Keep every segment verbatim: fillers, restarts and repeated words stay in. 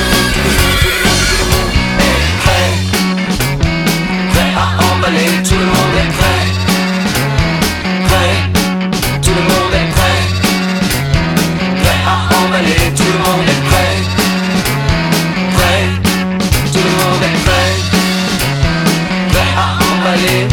Tout le monde est prêt, prêt, tout le monde est prêt, prêt à emballer, tout le monde est prêt, prêt, tout le monde est prêt, prêt à emballer.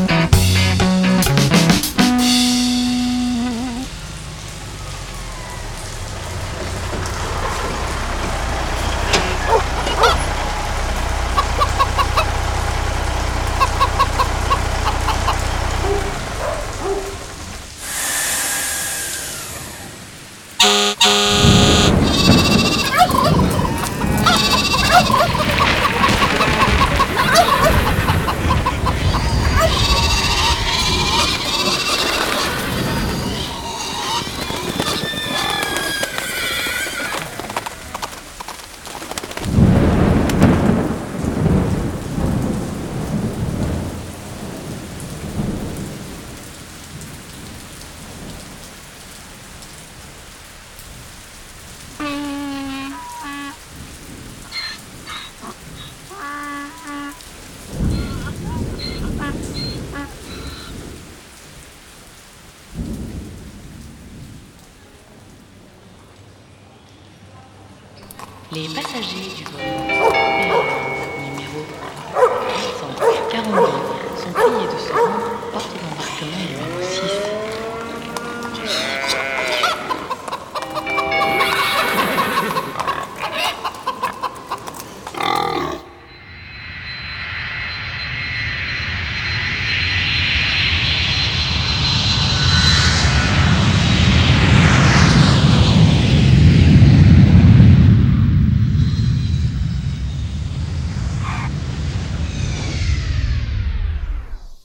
Les passagers du vol numéro quatre cent quarante-deux sont priés de se rendre porte d'embarquement de